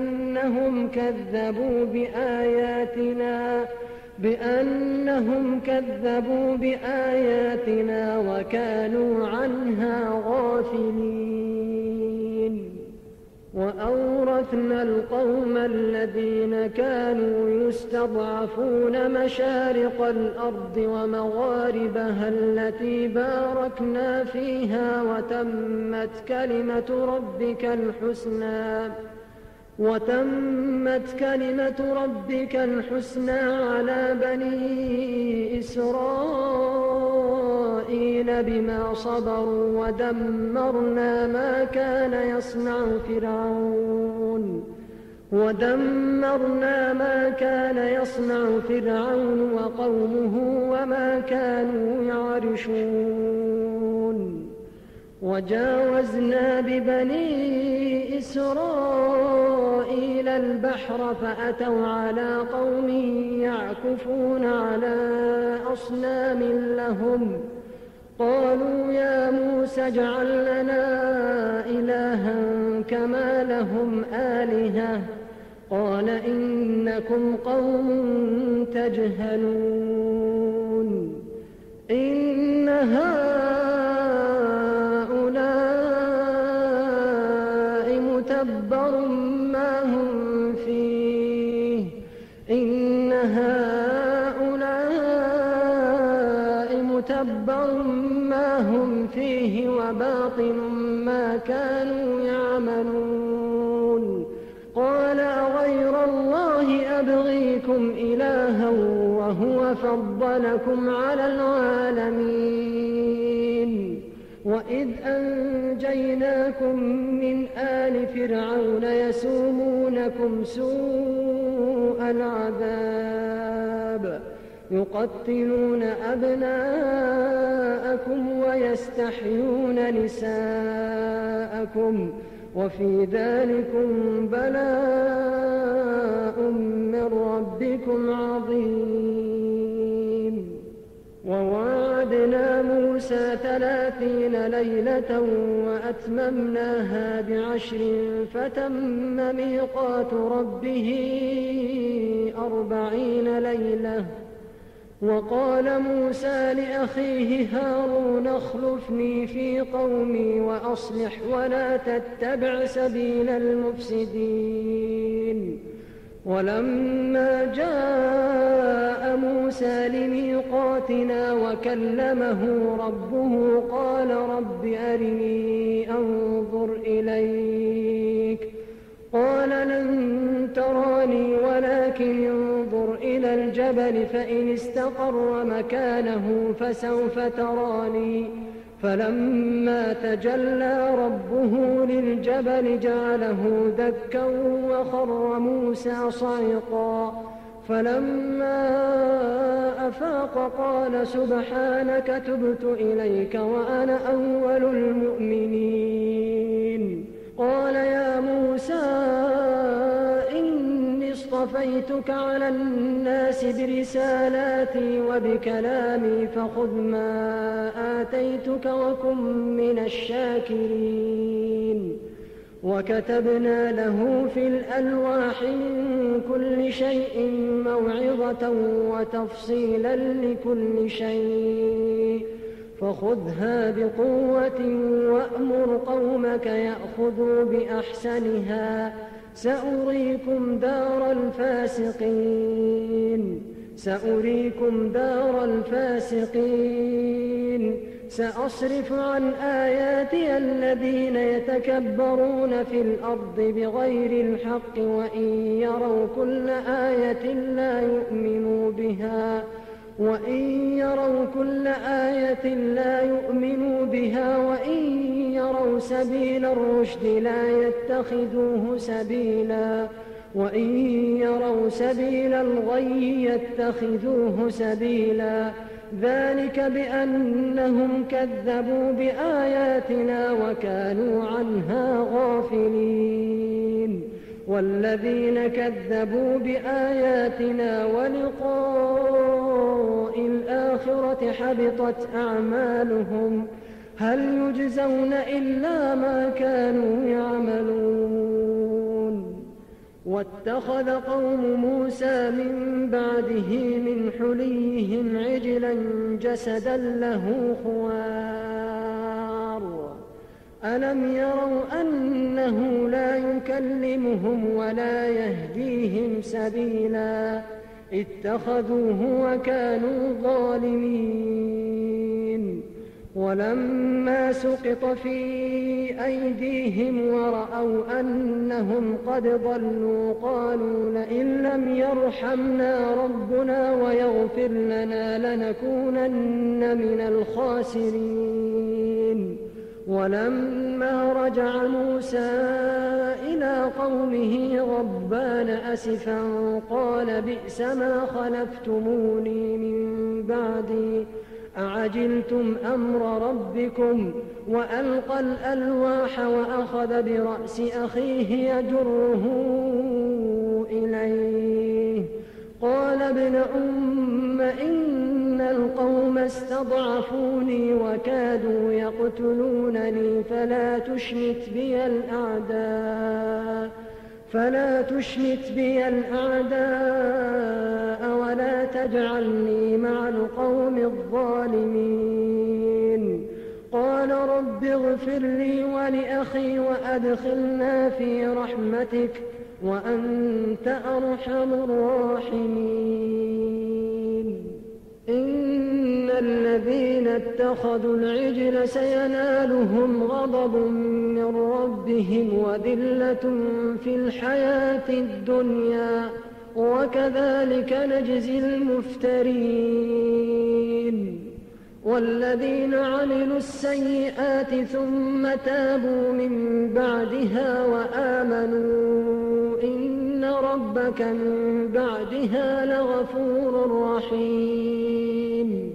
بأنهم كذبوا بآياتنا وكانوا عنها غافلين وأورثنا القوم الذين كانوا يستضعفون مشارق الأرض ومغاربها التي باركنا فيها وتمت كلمة ربك الحسنى على بني إسرائيل بما صبروا ودمرنا ما كان يصنع فرعون وقومه وما كانوا يعرشون وجاوزنا ببني إسرائيل البحر فأتوا على قوم يعكفون على أصنام لهم قالوا يا موسى اجعل لنا إلها كما لهم آلهة قال إنكم قوم تجهلون إن هؤلاء متبر ما هم فيه وباطل ما كانوا يعملون قال أغير الله أبغيكم إلها وهو فضلكم على العالمين وإذ أنجيناكم من آل فرعون يسومونكم سوء العذاب يقتلون أبناءكم ويستحيون نساءكم وفي ذلكم بلاء من ربكم عظيم ووعدنا موسى 30 ليلة وأتممناها ب10 فتم ميقات ربه 40 ليلة وقال موسى لأخيه هارون اخلفني في قومي وأصلح ولا تتبع سبيل المفسدين ولما جاء موسى لميقاتنا وكلمه ربه قال رب أرني أنظر إليك قال لن تراني ولكن انظر إلى الجبل فإن استقر مكانه فسوف تراني فلما تجلى ربه للجبل جعله دكا وخر موسى صعقا فلما أفاق قال سبحانك تبت إليك وأنا أول المؤمنين قال يا موسى إني اصطفيتك على الناس برسالاتي وبكلامي فخذ ما آتيتك وكن من الشاكرين وكتبنا له في الألواح من كل شيء موعظة وتفصيلا لكل شيء فخذها بقوة وأمر قومك يأخذوا بأحسنها سأريكم دار الفاسقين سأصرف عن آياتي الذين يتكبرون في الأرض بغير الحق وإن يروا كل آية لا يؤمنوا بها وإن يروا سبيل الرشد لا يتخذوه سبيلا وإن يروا سبيل الغي يتخذوه سبيلا ذلك بأنهم كذبوا بآياتنا وكانوا عنها غافلين والذين كذبوا بآياتنا ولقاء الآخرة حبطت أعمالهم هل يجزون إلا ما كانوا يعملون واتخذ قوم موسى من بعده من حليهم عجلا جسدا له خوار ألم يروا أنه لا يكلمهم ولا يهديهم سبيلا اتخذوه وكانوا ظالمين. ولما سقط في أيديهم ورأوا أنهم قد ضلوا قالوا لئن لم يرحمنا ربنا ويغفر لنا لنكونن من الخاسرين. ولما رجع موسى إلى قومه غضبان أسفا قال بئس ما خلفتموني من بعدي أعجلتم أمر ربكم وألقى الألواح وأخذ برأس أخيه يجره إليه قال ابن أم إن القوم استضعفوني وكادوا يقتلونني فلا تشمت بي الأعداء ولا تجعلني مع القوم الظالمين. قال رب اغفر لي ولأخي وأدخلنا في رحمتك وأنت أرحم الراحمين. إن الذين اتخذوا العجل سينالهم غضب من ربهم وذلة في الحياة الدنيا وكذلك نجزي المفترين. والذين عملوا السيئات ثم تابوا من بعدها وآمنوا إن ربك من بعدها لغفور رحيم.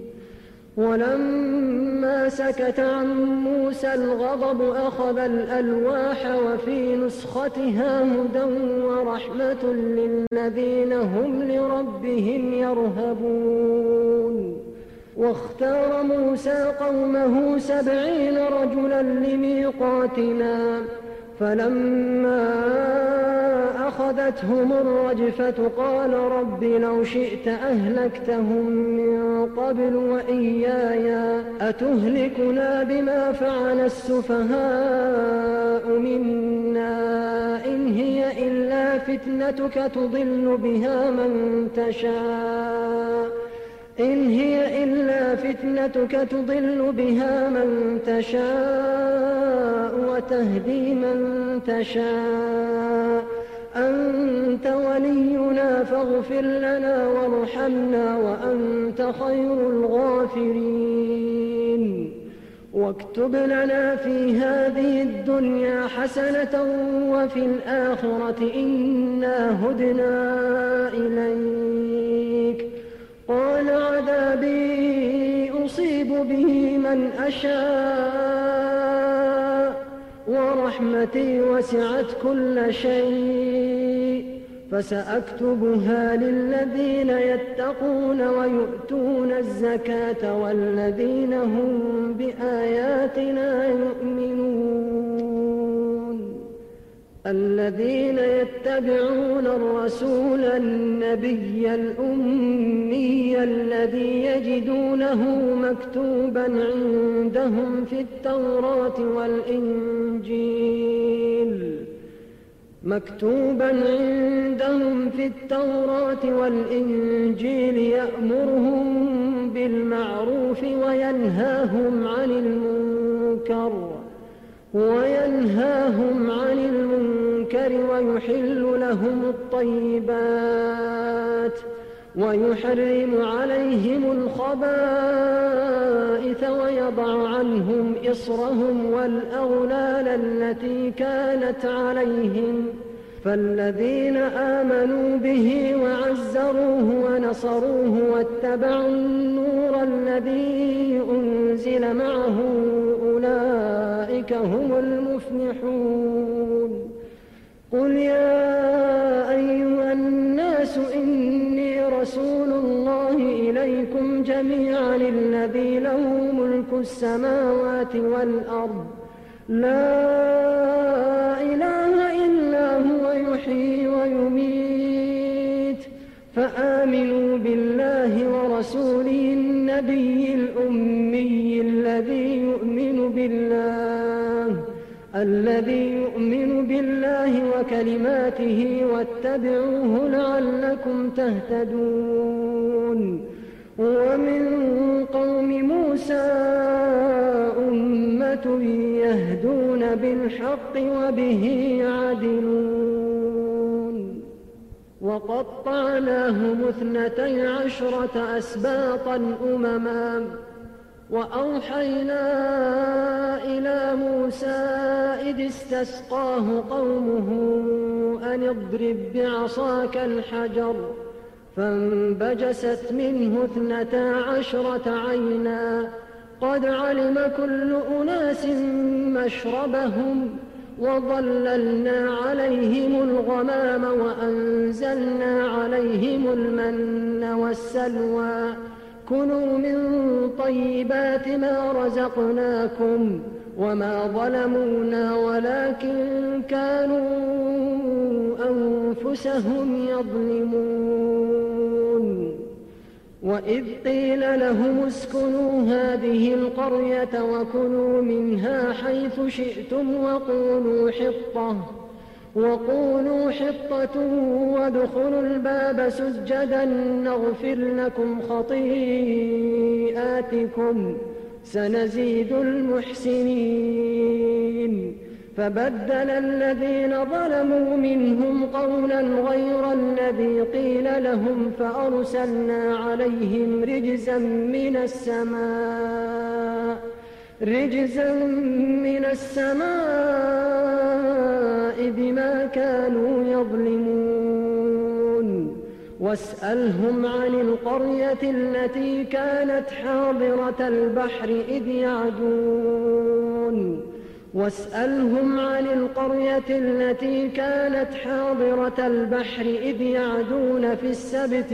ولما سكت عن موسى الغضب أخذ الألواح وفي نسختها هدى ورحمة للذين هم لربهم يرهبون. واختار موسى قومه 70 رجلا لميقاتنا فلما أخذتهم الرجفة قال رب لو شئت أهلكتهم من قبل وإياي أتهلكنا بما فعل السفهاء منا إن هي إلا فتنتك تضل بها من تشاء وتهدي من تشاء أنت ولينا فاغفر لنا وارحمنا وأنت خير الغافرين. واكتب لنا في هذه الدنيا حسنة وفي الآخرة إنا هدنا إليك. قال عذابي أصيب به من أشاء ورحمتي وسعت كل شيء فسأكتبها للذين يتقون ويؤتون الزكاة والذين هم بآياتنا يؤمنون. الذين يتبعون الرسول النبي الأمي الذي يجدونه مكتوبا عندهم في التوراة والإنجيل يأمرهم بالمعروف وينهاهم عن المنكر ويحل لهم الطيبات ويحرم عليهم الخبائث ويضع عنهم إصرهم والأغلال التي كانت عليهم. فالذين آمنوا به وعزروه ونصروه واتبعوا النور الذي أنزل معه أولئك هم المفلحون. قل يا أيها الناس إني رسول الله إليكم جميعا الذي له ملك السماوات والأرض لا إله إلا هو يحيي ويميت فآمنوا بالله ورسوله النبي الأمي الذي يؤمن بالله الذي يؤمن بالله وكلماته واتبعوه لعلكم تهتدون ومن قوم موسى أمة يهدون بالحق وبه يعدلون وقطعناهم 12 أسباطا أمما وأوحينا إلى موسى إذ استسقاه قومه أن اضرب بعصاك الحجر فانبجست منه 12 عينا قد علم كل أناس مشربهم وظللنا عليهم الغمام وأنزلنا عليهم المن والسلوى كلوا من طيبات ما رزقناكم وما ظلمونا ولكن كانوا أنفسهم يظلمون وإذ قيل لهم اسكنوا هذه القرية وكلوا منها حيث شئتم وقولوا حطة وادخلوا الباب سجدا نغفر لكم خطيئاتكم سنزيد المحسنين فبدل الذين ظلموا منهم قولا غير الذي قيل لهم فأرسلنا عليهم رجزا من السماء بما كانوا يظلمون واسألهم عن القرية التي كانت حاضرة البحر إذ يعدون في السبت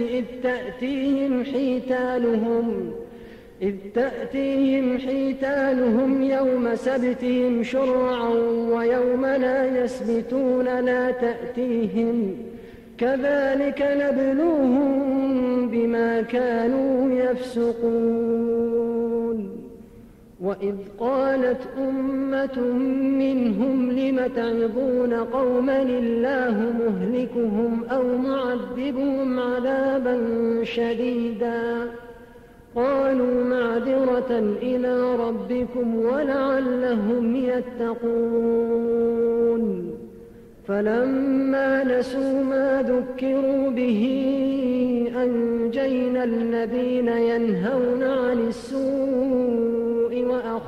إذ تأتيهم حيتانهم يوم سبتهم شرعا ويوم لا يسبتون لا تأتيهم كذلك نبلوهم بما كانوا يفسقون وإذ قالت أمة منهم لم تعظون قوما الله مهلكهم أو معذبهم عذابا شديدا قالوا معذرة إلى ربكم ولعلهم يتقون فلما نسوا ما ذكروا به أنجينا الذين ينهون عن السوء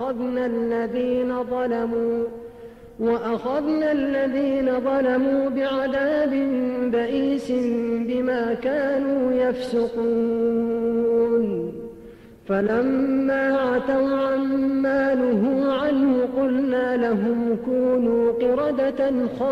وأخذنا الذين ظلموا بعذاب بئيس بما كانوا يفسقون فلما عتوا عما نهوا عنه قلنا لهم كونوا قردة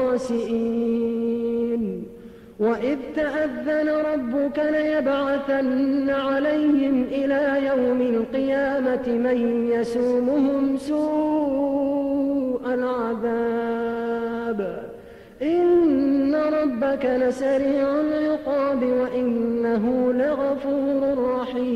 خاسئين وإذ تأذن ربك ليبعثن عليهم إلى يوم القيامة من يسومهم سوء العذاب إن ربك لسريع العقاب وإنه لغفور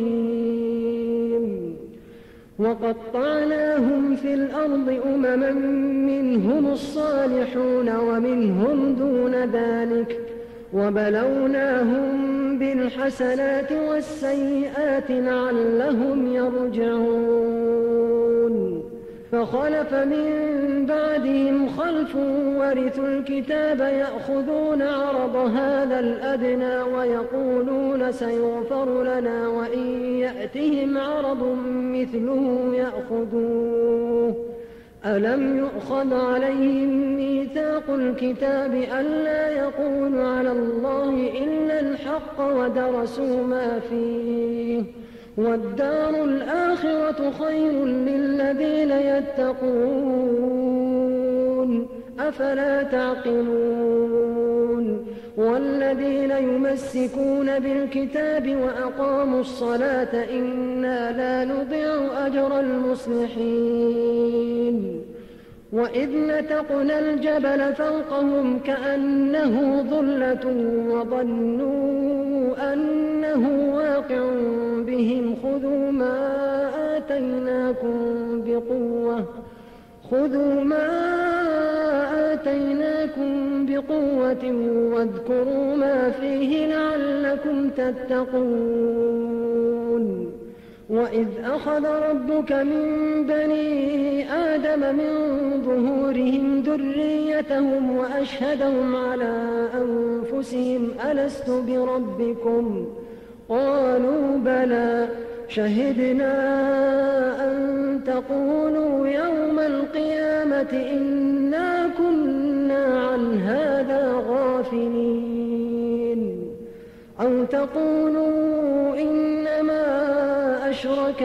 رحيم وقطعناهم في الأرض أمما منهم الصالحون ومنهم دون ذلك وبلوناهم بالحسنات والسيئات لعلهم يرجعون فخلف من بعدهم خلف ورثوا الكتاب يأخذون عرض هذا الأدنى ويقولون سيغفر لنا وإن يأتهم عرض مثله يأخذوه ألم يؤخذ عليهم ميثاق الكتاب ألا يقولوا على الله إلا الحق ودرسوا ما فيه والدار الآخرة خير للذين يتقون أفلا تعقلون والذين يمسكون بالكتاب وأقاموا الصلاة إنا لا نضيع أجر المصلحين وإذ نتقنا الجبل فوقهم كأنه ظلة وظنوا أنه واقع بهم خذوا ما آتيناكم بقوة واذكروا ما فيه لعلكم تتقون وإذ أخذ ربك من بني آدم من ظهورهم ذريتهم وأشهدهم على أنفسهم ألست بربكم قالوا بلى شهدنا أن تقولوا يوم القيامة إنا كنا عن هذا غافلين أو تقولوا إنما أشرك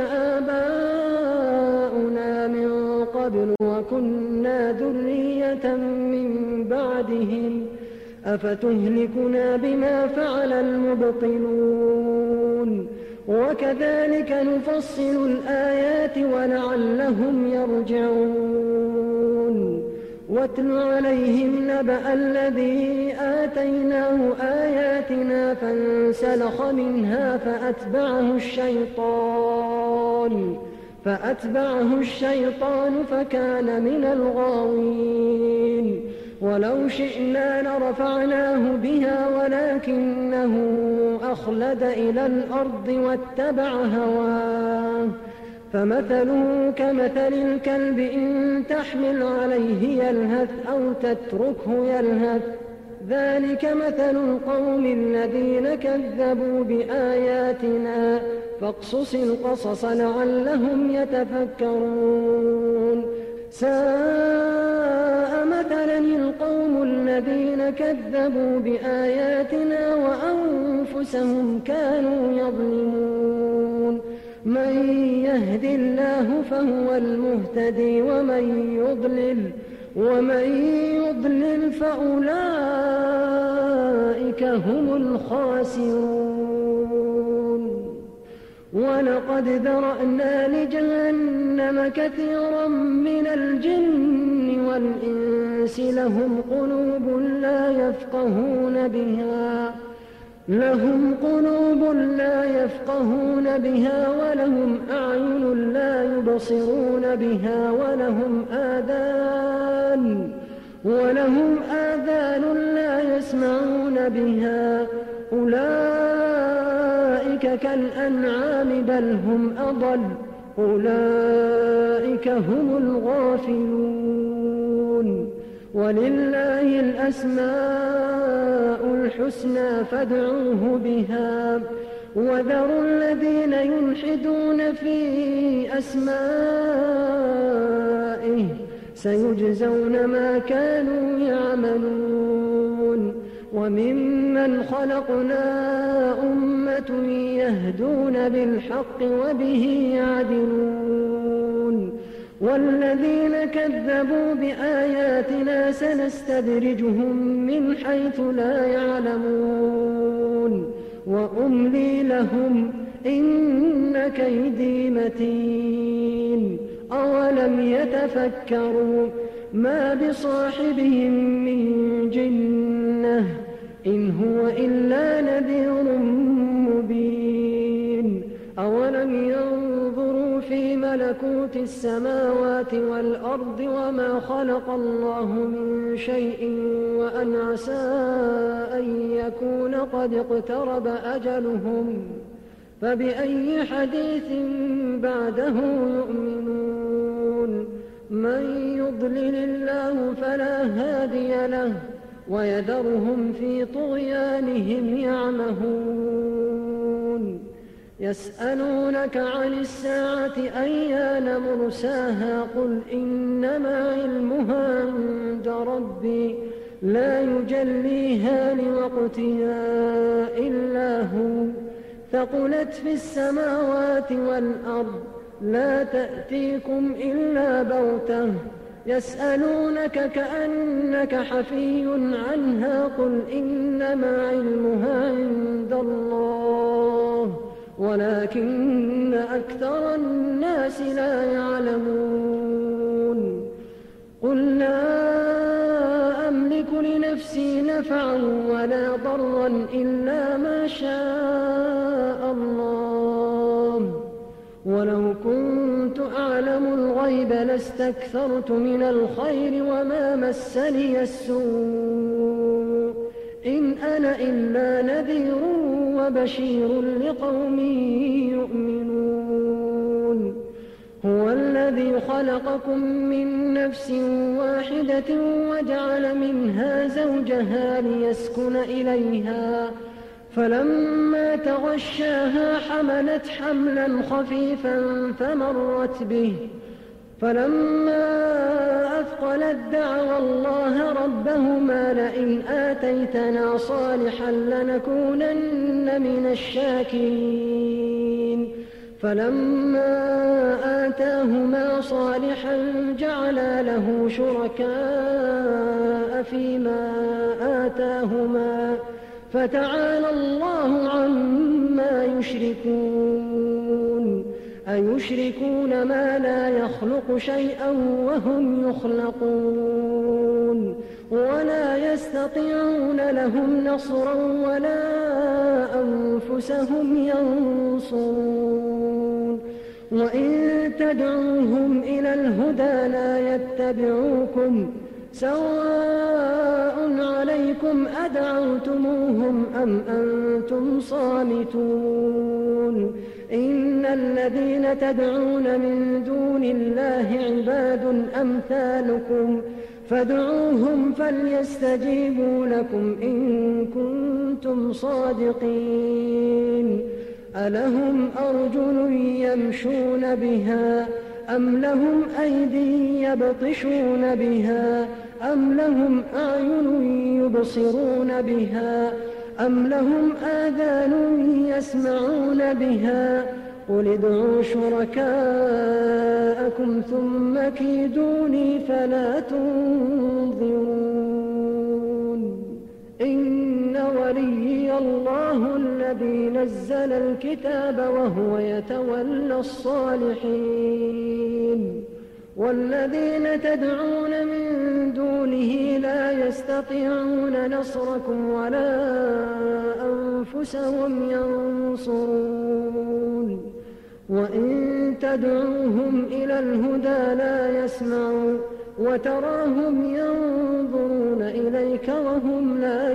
آباؤنا من قبل وكنا ذرية من بعدهم أفتهلكنا بما فعل المبطلون وكذلك نفصل الآيات ولعلهم يرجعون واتل عليهم نبأ الذي آتيناه آياتنا فانسلخ منها فأتبعه الشيطان فكان من الغاوين ولو شئنا لرفعناه بها ولكنه أخلد إلى الأرض واتبع هواه فمثله كمثل الكلب إن تحمل عليه يلهث أو تتركه يلهث ذلك مثل القوم الذين كذبوا بآياتنا فاقصص القصص لعلهم يتفكرون ساء مثلا القوم الذين كذبوا بآياتنا وأنفسهم كانوا يظلمون من يهد الله فهو المهتدي ومن يضلل فأولئك هم الخاسرون ولقد ذرأنا لجهنم كثيرا من الجن والإنس لهم قلوب لا يفقهون بها ولهم أعين لا يبصرون بها ولهم آذان لا يسمعون بها أولئك كالأنعام بل هم أضل أولئك هم الغافلون ولله الأسماء الحسنى فادعوه بها وذروا الذين يلحدون في أسمائه سيجزون ما كانوا يعملون وممن خلقنا أمة يهدون بالحق وبه يعدلون والذين كذبوا بآياتنا سنستدرجهم من حيث لا يعلمون وأملي لهم إن كيدي متين أولم يتفكروا ما بصاحبهم من جنة إن هو إلا نذير مبين أولم ينظروا في ملكوت السماوات والأرض وما خلق الله من شيء وأن عسى أن يكون قد اقترب أجلهم فبأي حديث بعده يؤمنون من يضلل الله فلا هادي له ويذرهم في طغيانهم يعمهون يسألونك عن الساعة أيان مرساها قل إنما علمها عند ربي لا يجليها لوقتها إلا هو ثقلت في السماوات والأرض لا تأتيكم إلا بغتة يسألونك كأنك حفي عنها قل إنما علمها عند الله ولكن أكثر الناس لا يعلمون قل لا أملك لنفسي نفعا ولا ضرا إلا ما شاء الله ولو كنت أعلم الغيب الغيب لاستكثرت من الخير وما مسني السوء إن أنا إلا نذير وبشير لقوم يؤمنون هو الذي خلقكم من نفس واحدة وجعل منها زوجها ليسكن إليها فلما تغشاها حملت حملا خفيفا فمرت به فلما أثقلت دعوا الله ربهما لئن آتيتنا صالحا لنكونن من الشاكرين فلما آتاهما صالحا جعلا له شركاء فيما آتاهما فتعالى الله عما يشركون أيشركون ما لا يخلق شيئا وهم يخلقون ولا يستطيعون لهم نصرا ولا أنفسهم ينصرون وإن تدعوهم إلى الهدى لا يتبعوكم سواء عليكم أدعوتموهم أم أنتم صامتون إن الذين تدعون من دون الله عباد أمثالكم فادعوهم فليستجيبوا لكم إن كنتم صادقين ألهم أرجل يمشون بها أم لهم أيدي يبطشون بها أم لهم أعين يبصرون بها أم لهم آذان يسمعون بها قل ادعوا شركاءكم ثم كيدوني فلا تنظرون إن وليي الله الذي نزل الكتاب وهو يتولى الصالحين والذين تدعون من دونه لا يستطيعون نصركم ولا أنفسهم ينصرون وإن تدعوهم إلى الهدى لا يسمعوا وتراهم ينظرون إليك وهم لا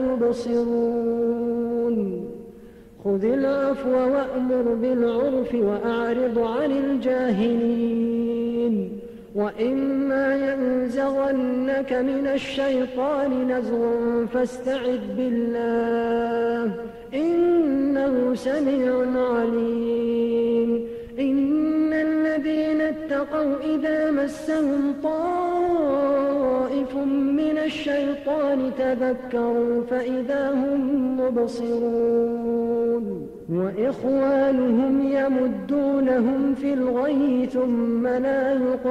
يبصرون خذ العفو وأمر بالعرف وأعرض عن الجاهلين وإما ينزغنك من الشيطان نزغ فاستعذ بالله إنه سميع عليم إن الذين اتقوا إذا مسهم طائف من الشيطان تذكروا فإذا هم مبصرون وإخوانهم يمدونهم في الغي ثم لا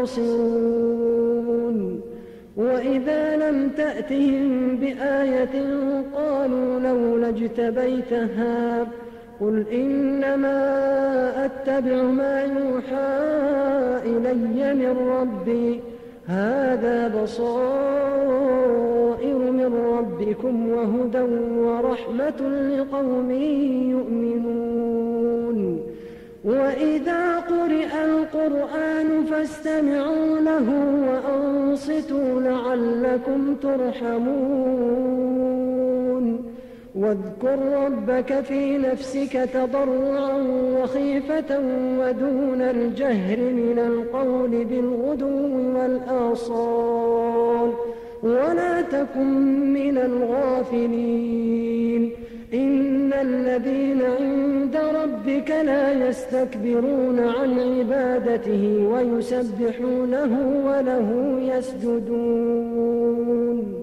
يقصرون وإذا لم تأتهم بآية قالوا لولا اجتبيتها قل إنما أتبع ما يوحى إلي من ربي هذا بصائر من ربكم وهدى ورحمة لقوم يؤمنون وإذا قرئ القرآن فاستمعوا له وأنصتوا لعلكم ترحمون واذكر ربك في نفسك تضرعا وخيفة ودون الجهر من القول بالغدو والآصال ولا تكن من الغافلين إن الذين عند ربك لا يستكبرون عن عبادته ويسبحونه وله يسجدون